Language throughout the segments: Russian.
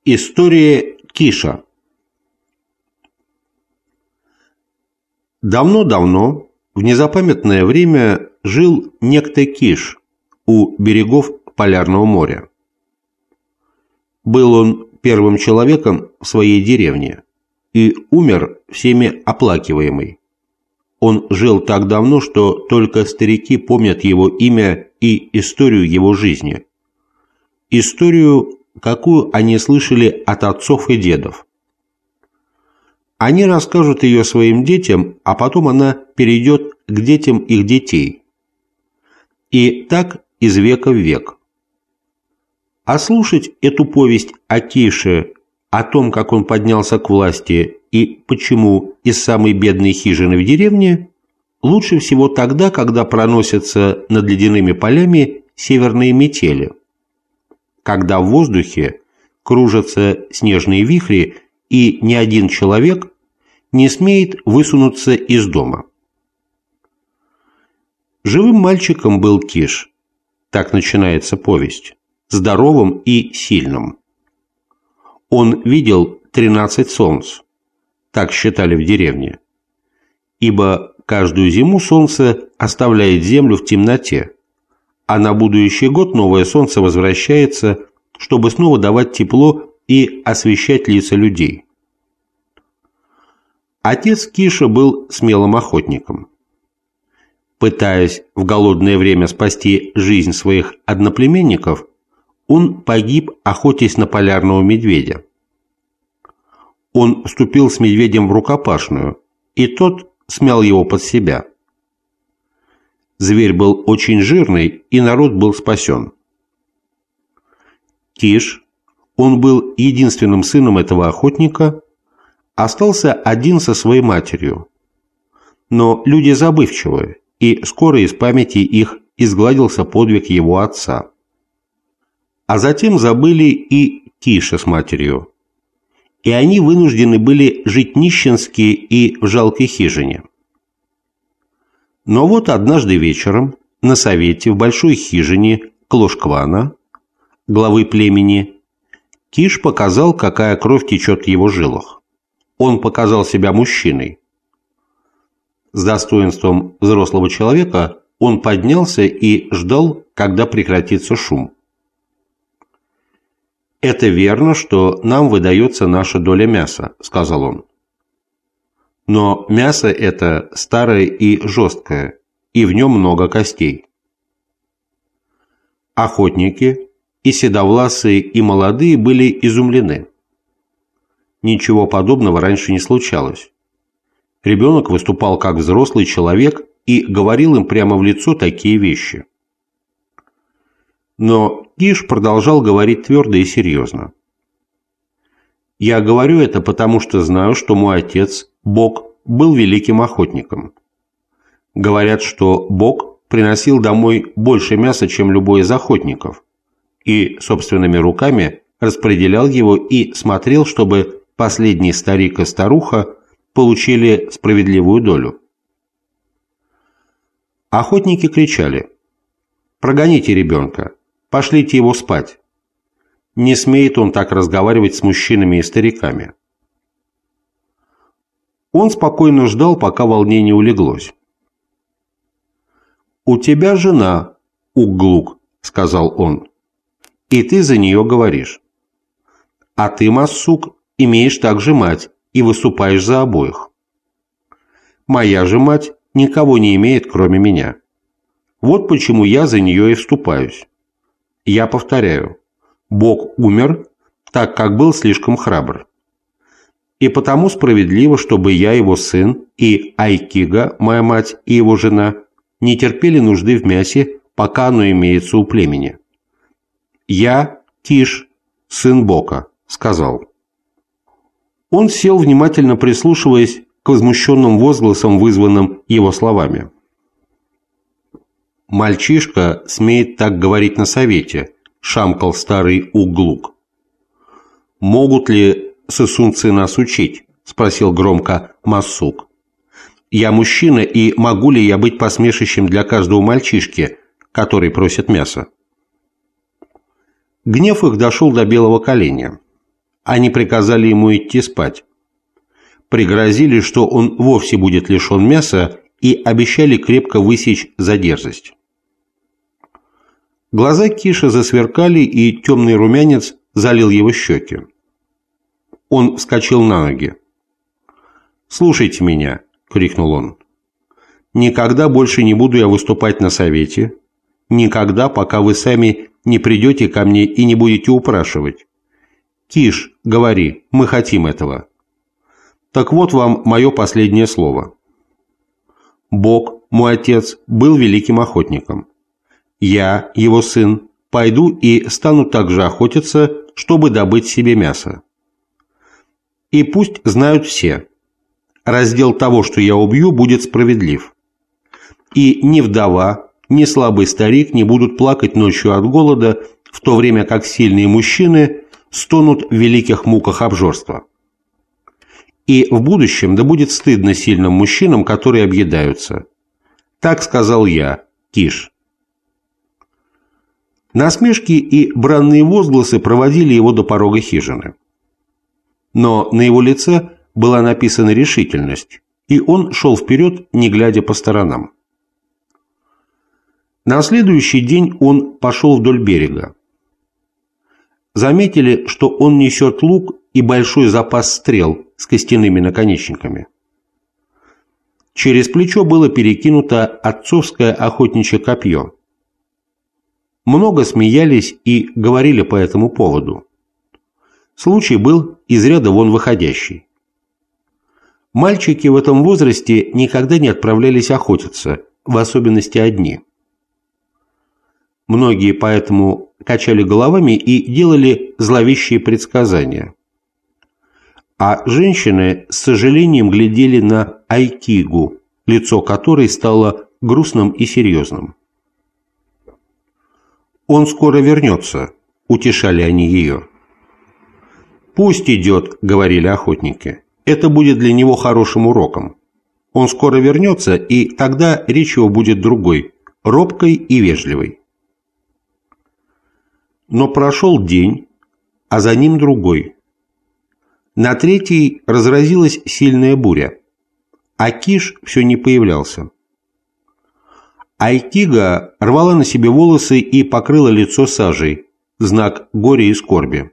История Киша. Давно-давно, в незапамятное время, жил некто Киш у берегов Полярного моря. Был он первым человеком в своей деревне и умер всеми оплакиваемый. Он жил так давно, что только старики помнят его имя и историю его жизни. Историю, какую они слышали от отцов и дедов. Они расскажут ее своим детям, а потом она перейдет к детям их детей. И так из века в век. А слушать эту повесть о Кише, о том, как он поднялся к власти и почему из самой бедной хижины в деревне, лучше всего тогда, когда проносятся над ледяными полями северные метели, когда в воздухе кружатся снежные вихри и ни один человек не смеет высунуться из дома. Живым мальчиком был Киш, так начинается повесть, здоровым и сильным. Он видел 13 солнц, так считали в деревне, ибо каждую зиму солнце оставляет землю в темноте, а на будущий год новое солнце возвращается, чтобы снова давать тепло и освещать лица людей. Отец Киша был смелым охотником. Пытаясь в голодное время спасти жизнь своих одноплеменников, он погиб, охотясь на полярного медведя. Он вступил с медведем в рукопашную, и тот смял его под себя. Зверь был очень жирный, и народ был спасен. Киш, он был единственным сыном этого охотника, остался один со своей матерью. Но люди забывчивы, и скоро из памяти их изгладился подвиг его отца. А затем забыли и Киша с матерью, и они вынуждены были жить нищенски и в жалкой хижине. Но вот однажды вечером на совете в большой хижине Клошквана, главы племени, Киш показал, какая кровь течет в его жилах. Он показал себя мужчиной. С достоинством взрослого человека он поднялся и ждал, когда прекратится шум. «Это верно, что нам выдается наша доля мяса», — сказал он. «Но мясо это старое и жесткое, и в нем много костей». Охотники, и седовласые, и молодые, были изумлены. Ничего подобного раньше не случалось. Ребенок выступал как взрослый человек и говорил им прямо в лицо такие вещи. Но Киш продолжал говорить твердо и серьезно. «Я говорю это потому, что знаю, что мой отец, Бог, был великим охотником. Говорят, что Бог приносил домой больше мяса, чем любой из охотников, и собственными руками распределял его и смотрел, чтобы последний старик и старуха получили справедливую долю». Охотники кричали: «Прогоните ребенка, пошлите его спать. Не смеет он так разговаривать с мужчинами и стариками». Он спокойно ждал, пока волнение улеглось. «У тебя жена, Угглук», — сказал он, — «и ты за нее говоришь. А ты, Массук, имеешь также мать и выступаешь за обоих. Моя же мать никого не имеет, кроме меня. Вот почему я за нее и вступаюсь. Я повторяю, Бог умер, так как был слишком храбр. И потому справедливо, чтобы я, его сын, и Айкига, моя мать, и его жена, не терпели нужды в мясе, пока оно имеется у племени. Я, Киш, сын Бока», — сказал. Он сел, внимательно прислушиваясь к возмущенным возгласам, вызванным его словами. «Мальчишка смеет так говорить на совете», — шамкал старый Угглук. «Могут ли сысунцы нас учить?» — спросил громко Массук. «Я мужчина, и могу ли я быть посмешищем для каждого мальчишки, который просит мяса?» Гнев их дошел до белого коленя. Они приказали ему идти спать. Пригрозили, что он вовсе будет лишен мяса, и обещали крепко высечь за дерзость. Глаза Киша засверкали, и темный румянец залил его щеки. Он вскочил на ноги. «Слушайте меня!» — крикнул он. «Никогда больше не буду я выступать на совете. Никогда, пока вы сами не придете ко мне и не будете упрашивать. Киш, говори, мы хотим этого. Так вот вам мое последнее слово. Бог, мой отец, был великим охотником. Я, его сын, пойду и стану также охотиться, чтобы добыть себе мясо. И пусть знают все, раздел того, что я убью, будет справедлив. И ни вдова, ни слабый старик не будут плакать ночью от голода, в то время как сильные мужчины стонут в великих муках обжорства. И в будущем да будет стыдно сильным мужчинам, которые объедаются. Так сказал я, Киш». Насмешки и бранные возгласы проводили его до порога хижины. Но на его лице была написана решительность, и он шел вперед, не глядя по сторонам. На следующий день он пошел вдоль берега. Заметили, что он несет лук и большой запас стрел с костяными наконечниками. Через плечо было перекинуто отцовское охотничье копье. Много смеялись и говорили по этому поводу. Случай был из ряда вон выходящий. Мальчики в этом возрасте никогда не отправлялись охотиться, в особенности одни. Многие поэтому качали головами и делали зловещие предсказания. А женщины с сожалением глядели на Айкигу, лицо которой стало грустным и серьезным. «Он скоро вернется», — утешали они ее. «Пусть идет», — говорили охотники. «Это будет для него хорошим уроком. Он скоро вернется, и тогда речь его будет другой, робкой и вежливой». Но прошел день, а за ним другой. На третий разразилась сильная буря, а Киш все не появлялся. Айкига рвала на себе волосы и покрыла лицо сажей, знак горя и скорби.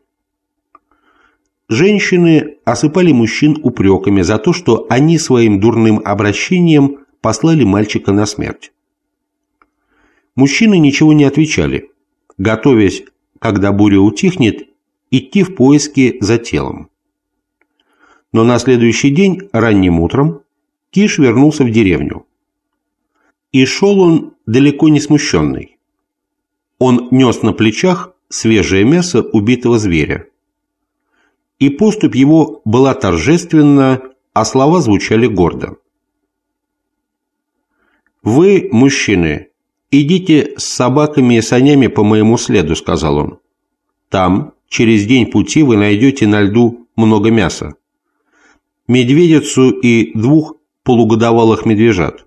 Женщины осыпали мужчин упреками за то, что они своим дурным обращением послали мальчика на смерть. Мужчины ничего не отвечали, готовясь, когда буря утихнет, идти в поиски за телом. Но на следующий день, ранним утром, Киш вернулся в деревню. И шел он далеко не смущенный. Он нес на плечах свежее мясо убитого зверя. И поступь его была торжественна, а слова звучали гордо. «Вы, мужчины, идите с собаками и санями по моему следу», — сказал он. «Там, через день пути, вы найдете на льду много мяса. Медведицу и 2 полугодовалых медвежат».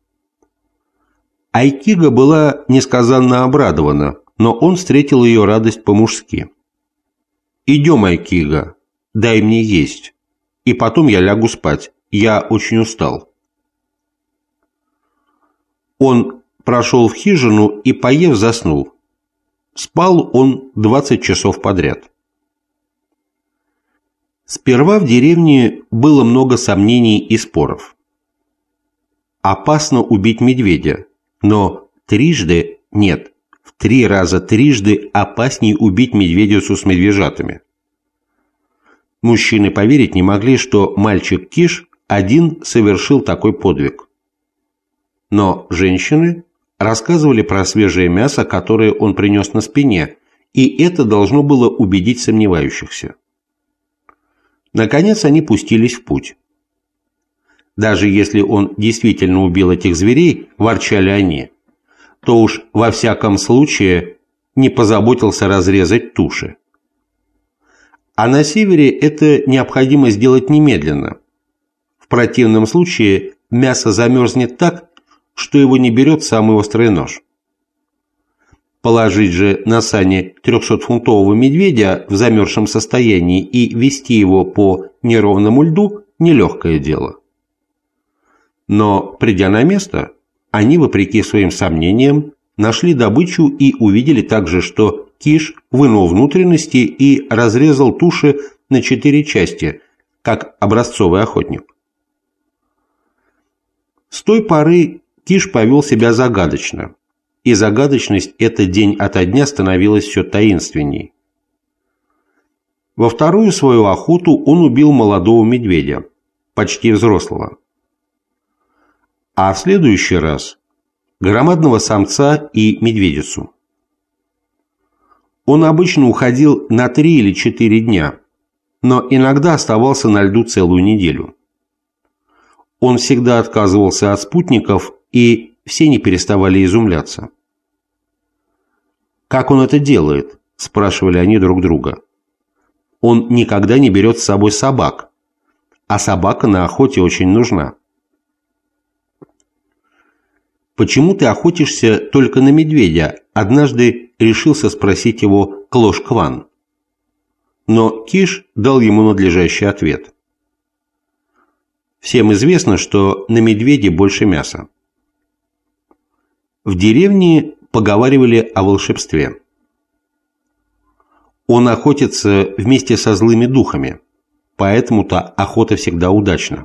Айкига была несказанно обрадована, но он встретил ее радость по-мужски. «Идем, Айкига, дай мне есть, и потом я лягу спать, я очень устал». Он прошел в хижину и, поев, заснул. Спал он 20 часов подряд. Сперва в деревне было много сомнений и споров. Опасно убить медведя, но трижды нет, в 3 раза трижды опаснее убить медведицу с медвежатами. Мужчины поверить не могли, что мальчик Киш один совершил такой подвиг. Но женщины рассказывали про свежее мясо, которое он принес на спине, и это должно было убедить сомневающихся. Наконец они пустились в путь. Даже если он действительно убил этих зверей, ворчали они, то уж во всяком случае не позаботился разрезать туши. А на севере это необходимо сделать немедленно. В противном случае мясо замерзнет так, что его не берет самый острый нож. Положить же на сани 300-фунтового медведя в замерзшем состоянии и вести его по неровному льду – нелегкое дело. Но, придя на место, они, вопреки своим сомнениям, нашли добычу и увидели также, что Киш вынул внутренности и разрезал туши на 4 части, как образцовый охотник. С той поры Киш повел себя загадочно, и загадочность эта день ото дня становилась все таинственней. Во вторую свою охоту он убил молодого медведя, почти взрослого. А в следующий раз – громадного самца и медведицу. Он обычно уходил на 3 или 4 дня, но иногда оставался на льду целую неделю. Он всегда отказывался от спутников, и все не переставали изумляться. «Как он это делает?» – спрашивали они друг друга. «Он никогда не берет с собой собак, а собака на охоте очень нужна». «Почему ты охотишься только на медведя?» – однажды решился спросить его Клош-Кван. Но Киш дал ему надлежащий ответ. Всем известно, что на медведе больше мяса. В деревне поговаривали о волшебстве. Он охотится вместе со злыми духами, поэтому-то охота всегда удачна.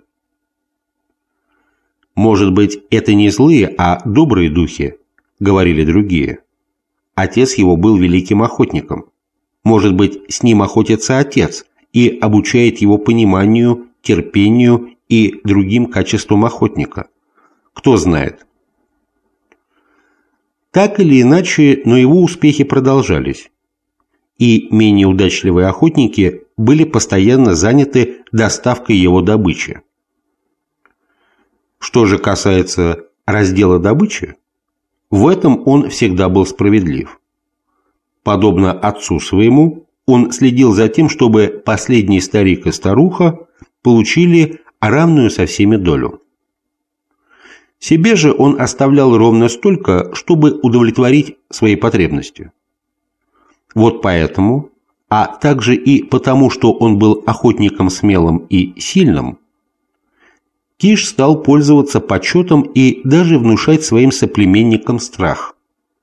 «Может быть, это не злые, а добрые духи», — говорили другие. Отец его был великим охотником. Может быть, с ним охотится отец и обучает его пониманию, терпению и другим качествам охотника. Кто знает. Так или иначе, но его успехи продолжались. И менее удачливые охотники были постоянно заняты доставкой его добычи. Что же касается раздела добычи, в этом он всегда был справедлив. Подобно отцу своему, он следил за тем, чтобы последний старик и старуха получили равную со всеми долю. Себе же он оставлял ровно столько, чтобы удовлетворить свои потребности. Вот поэтому, а также и потому, что он был охотником смелым и сильным, Киш стал пользоваться почетом и даже внушать своим соплеменникам страх.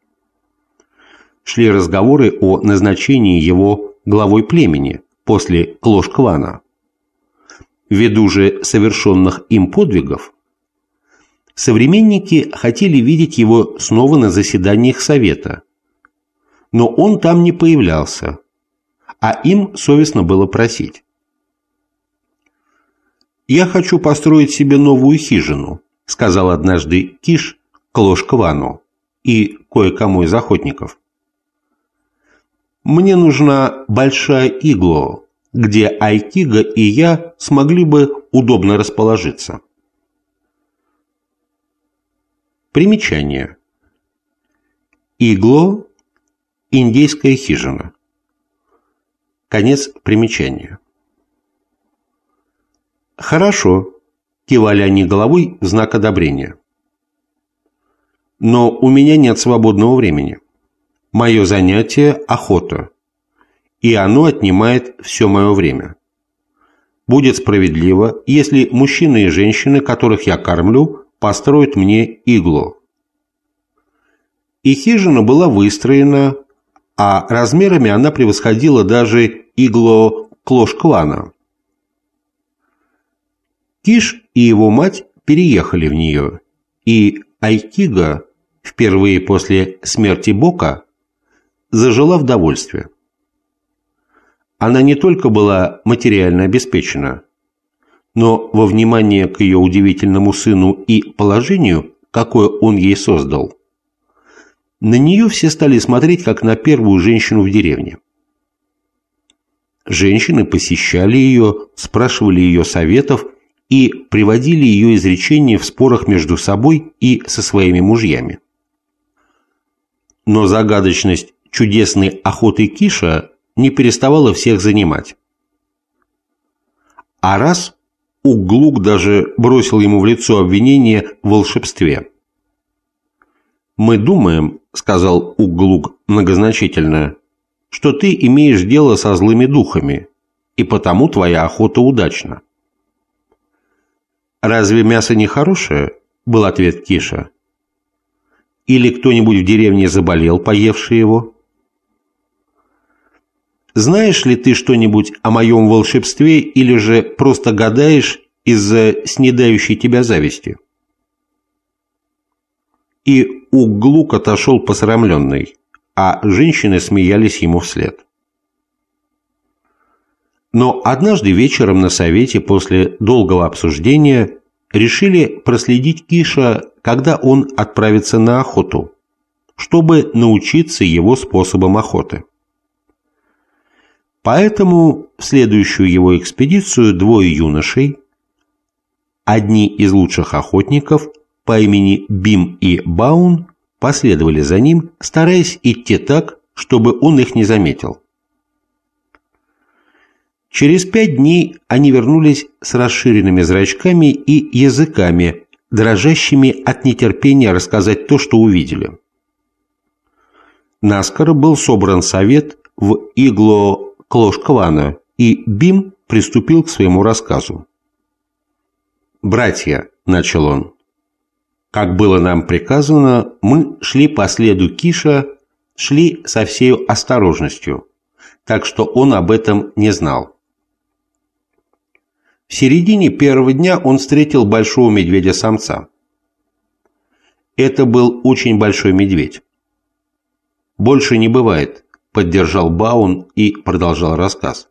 Шли разговоры о назначении его главой племени после Клош-Квана. Ввиду же совершенных им подвигов, современники хотели видеть его снова на заседаниях совета, но он там не появлялся, а им совестно было просить. «Я хочу построить себе новую хижину», — сказал однажды Киш Клош-Квану и кое-кому из охотников. «Мне нужна большая игло, где Айкига и я смогли бы удобно расположиться». Примечание. Игло – индейская хижина. Конец примечания. «Хорошо», – кивали они головой в знак одобрения. «Но у меня нет свободного времени. Мое занятие – охота, и оно отнимает все мое время. Будет справедливо, если мужчины и женщины, которых я кормлю, построят мне иглу». И хижина была выстроена, а размерами она превосходила даже иглу Клош-Квана. Киш и его мать переехали в нее, и Айкига, впервые после смерти Бока, зажила в довольстве. Она не только была материально обеспечена, но во внимание к ее удивительному сыну и положению, какое он ей создал, на нее все стали смотреть как на первую женщину в деревне. Женщины посещали ее, спрашивали ее советов и приводили ее изречения в спорах между собой и со своими мужьями. Но загадочность чудесной охоты Киша не переставала всех занимать. А раз Угглук даже бросил ему в лицо обвинение в волшебстве. «Мы думаем, — сказал Угглук многозначительно, — что ты имеешь дело со злыми духами, и потому твоя охота удачна». «Разве мясо не хорошее?» — был ответ Киша. «Или кто-нибудь в деревне заболел, поевший его?» «Знаешь ли ты что-нибудь о моем волшебстве или же просто гадаешь из-за снедающей тебя зависти?» И Угглук отошел посрамленный, а женщины смеялись ему вслед. Но однажды вечером на совете после долгого обсуждения решили проследить Киша, когда он отправится на охоту, чтобы научиться его способам охоты. Поэтому в следующую его экспедицию двое юношей, одни из лучших охотников по имени Бим и Баун, последовали за ним, стараясь идти так, чтобы он их не заметил. Через 5 дней они вернулись с расширенными зрачками и языками, дрожащими от нетерпения рассказать то, что увидели. Наскоро был собран совет в Игло-Клош-Квана, и Бим приступил к своему рассказу. «Братья», — начал он, — «как было нам приказано, мы шли по следу Киша, шли со всею осторожностью, так что он об этом не знал. В середине первого дня он встретил большого медведя-самца. Это был очень большой медведь. «Больше не бывает», — поддержал Баун и продолжал рассказ.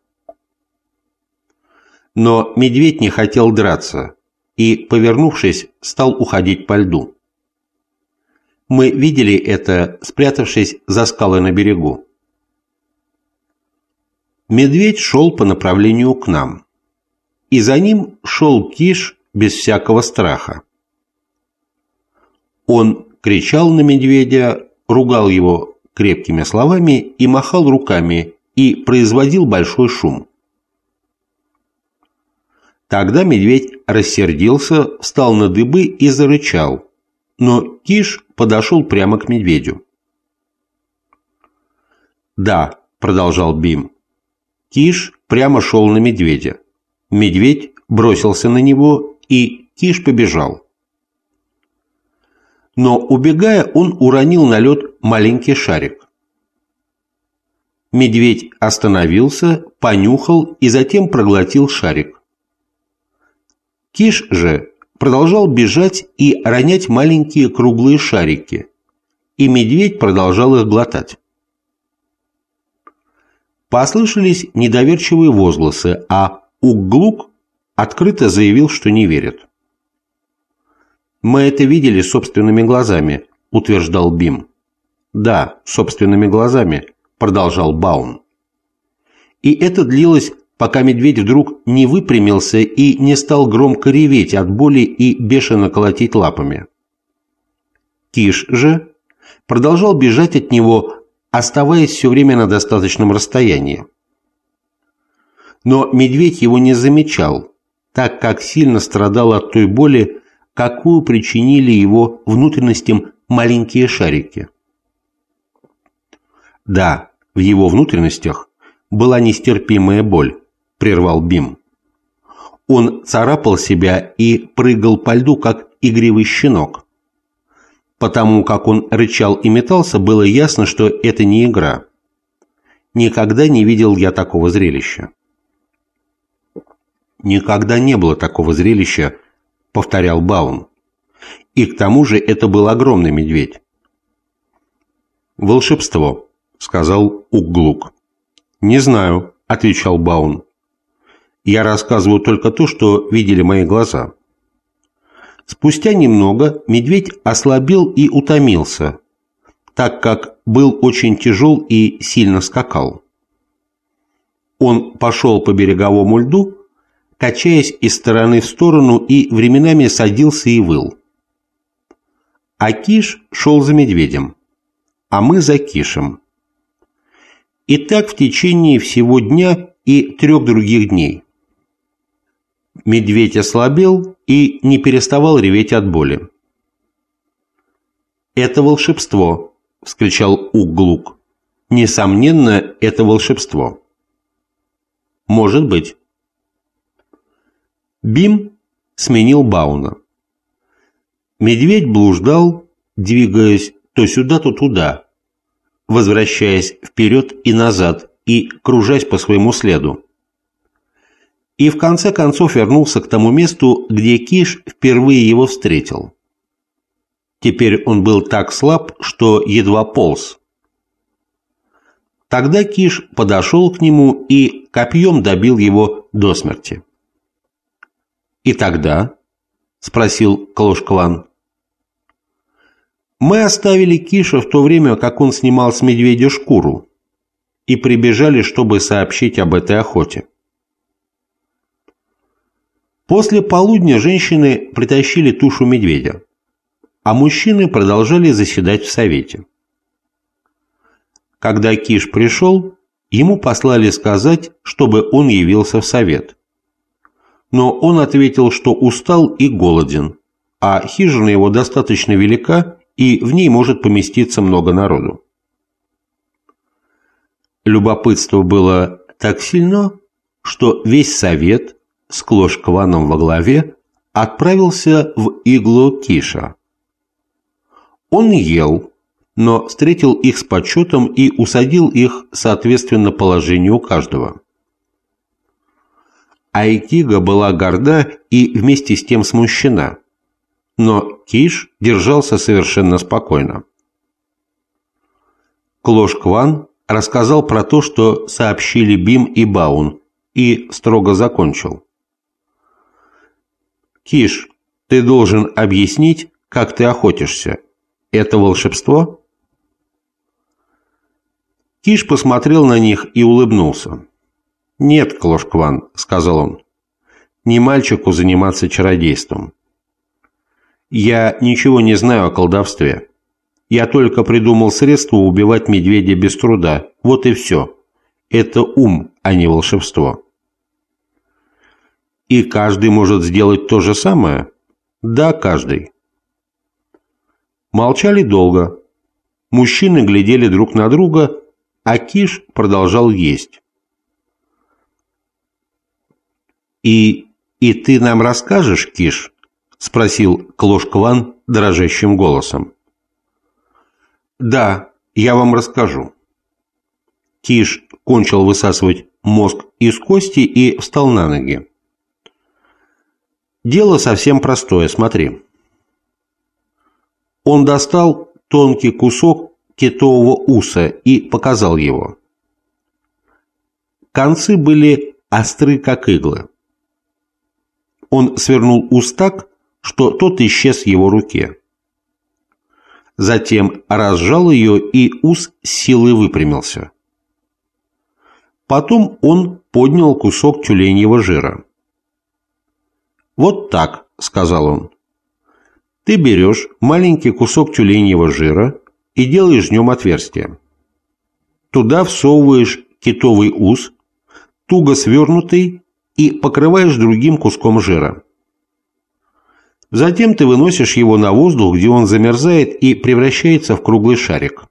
Но медведь не хотел драться и, повернувшись, стал уходить по льду. Мы видели это, спрятавшись за скалой на берегу. Медведь шел по направлению к нам, и за ним шел Киш без всякого страха. Он кричал на медведя, ругал его крепкими словами и махал руками, и производил большой шум. Тогда медведь рассердился, встал на дыбы и зарычал, но Киш подошел прямо к медведю. «Да», — продолжал Бим, — «Киш прямо шел на медведя. Медведь бросился на него, и Киш побежал. Но, убегая, он уронил на лед маленький шарик. Медведь остановился, понюхал и затем проглотил шарик. Киш же продолжал бежать и ронять маленькие круглые шарики, и медведь продолжал их глотать. Послышались недоверчивые возгласы, а Угглук открыто заявил, что не верит. «Мы это видели собственными глазами», — утверждал Бим. «Да, собственными глазами», — продолжал Баун. И это длилось, пока медведь вдруг не выпрямился и не стал громко реветь от боли и бешено колотить лапами. Киш же продолжал бежать от него, оставаясь все время на достаточном расстоянии. Но медведь его не замечал, так как сильно страдал от той боли, какую причинили его внутренностям маленькие шарики. «Да, в его внутренностях была нестерпимая боль», — прервал Бим. Он царапал себя и прыгал по льду, как игривый щенок. Потому как он рычал и метался, было ясно, что это не игра. Никогда не видел я такого зрелища. «Никогда не было такого зрелища», — повторял Баун. «И к тому же это был огромный медведь». «Волшебство», — сказал Угглук. «Не знаю», — отвечал Баун. «Я рассказываю только то, что видели мои глаза». Спустя немного медведь ослабел и утомился, так как был очень тяжел и сильно скакал. Он пошел по береговому льду, качаясь из стороны в сторону, и временами садился и выл. А Киш шел за медведем, а мы за Кишем. И так в течение всего дня и 3 других дней. Медведь ослабел и не переставал реветь от боли. «Это волшебство!» – вскричал Угглук. «Несомненно, это волшебство». «Может быть». Бим сменил Бауна. Медведь блуждал, двигаясь то сюда, то туда, возвращаясь вперед и назад и кружась по своему следу. И в конце концов вернулся к тому месту, где Киш впервые его встретил. Теперь он был так слаб, что едва полз. Тогда Киш подошел к нему и копьем добил его до смерти. «И тогда?» – спросил Клош-Кван. «Мы оставили Киша в то время, как он снимал с медведя шкуру, и прибежали, чтобы сообщить об этой охоте. После полудня женщины притащили тушу медведя, а мужчины продолжали заседать в совете. Когда Киш пришел, ему послали сказать, чтобы он явился в совет. Но он ответил, что устал и голоден, а хижина его достаточно велика, и в ней может поместиться много народу. Любопытство было так сильно, что весь совет с Клош-Кваном во главе отправился в иглу Киша. Он ел, но встретил их с почетом и усадил их соответственно положению каждого. Айтига была горда и вместе с тем смущена, но Киш держался совершенно спокойно. Клош-Кван рассказал про то, что сообщили Бим и Баун, и строго закончил. «Киш, ты должен объяснить, как ты охотишься. Это волшебство?» Киш посмотрел на них и улыбнулся. «Нет, Клош-Кван», — сказал он, — «не мальчику заниматься чародейством. Я ничего не знаю о колдовстве. Я только придумал средство убивать медведя без труда. Вот и все. Это ум, а не волшебство». «И каждый может сделать то же самое?» «Да, каждый». Молчали долго. Мужчины глядели друг на друга, а Киш продолжал есть. «И ты нам расскажешь, Киш?» – спросил Клош-Кван дрожащим голосом. «Да, я вам расскажу». Киш кончил высасывать мозг из кости и встал на ноги. «Дело совсем простое, смотри». Он достал тонкий кусок китового уса и показал его. Концы были остры, как иглы. Он свернул ус так, что тот исчез в его руке. Затем разжал ее, и ус с силой выпрямился. Потом он поднял кусок тюленьего жира. «Вот так», — сказал он. «Ты берешь маленький кусок тюленьего жира и делаешь в нем отверстие. Туда всовываешь китовый ус, туго свернутый, и покрываешь другим куском жира. Затем ты выносишь его на воздух, где он замерзает и превращается в круглый шарик.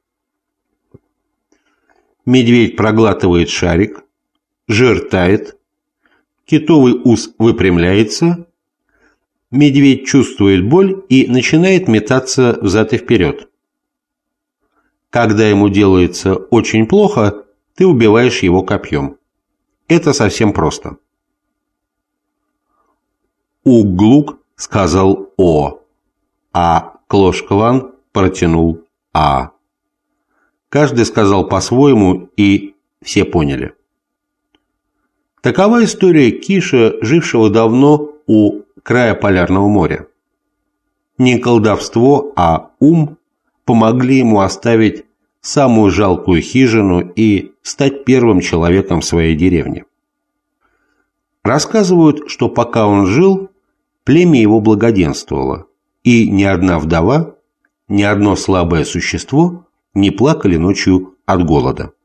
Медведь проглатывает шарик, жир тает, китовый ус выпрямляется, медведь чувствует боль и начинает метаться взад и вперед. Когда ему делается очень плохо, ты убиваешь его копьем. Это совсем просто». Угглук сказал «О», а Клош-Кван протянул «А». Каждый сказал по-своему, и все поняли. Такова история Киша, жившего давно у края Полярного моря. Не колдовство, а ум помогли ему оставить самую жалкую хижину и стать первым человеком в своей деревне. Рассказывают, что пока он жил, племя его благоденствовало, и ни одна вдова, ни одно слабое существо не плакали ночью от голода.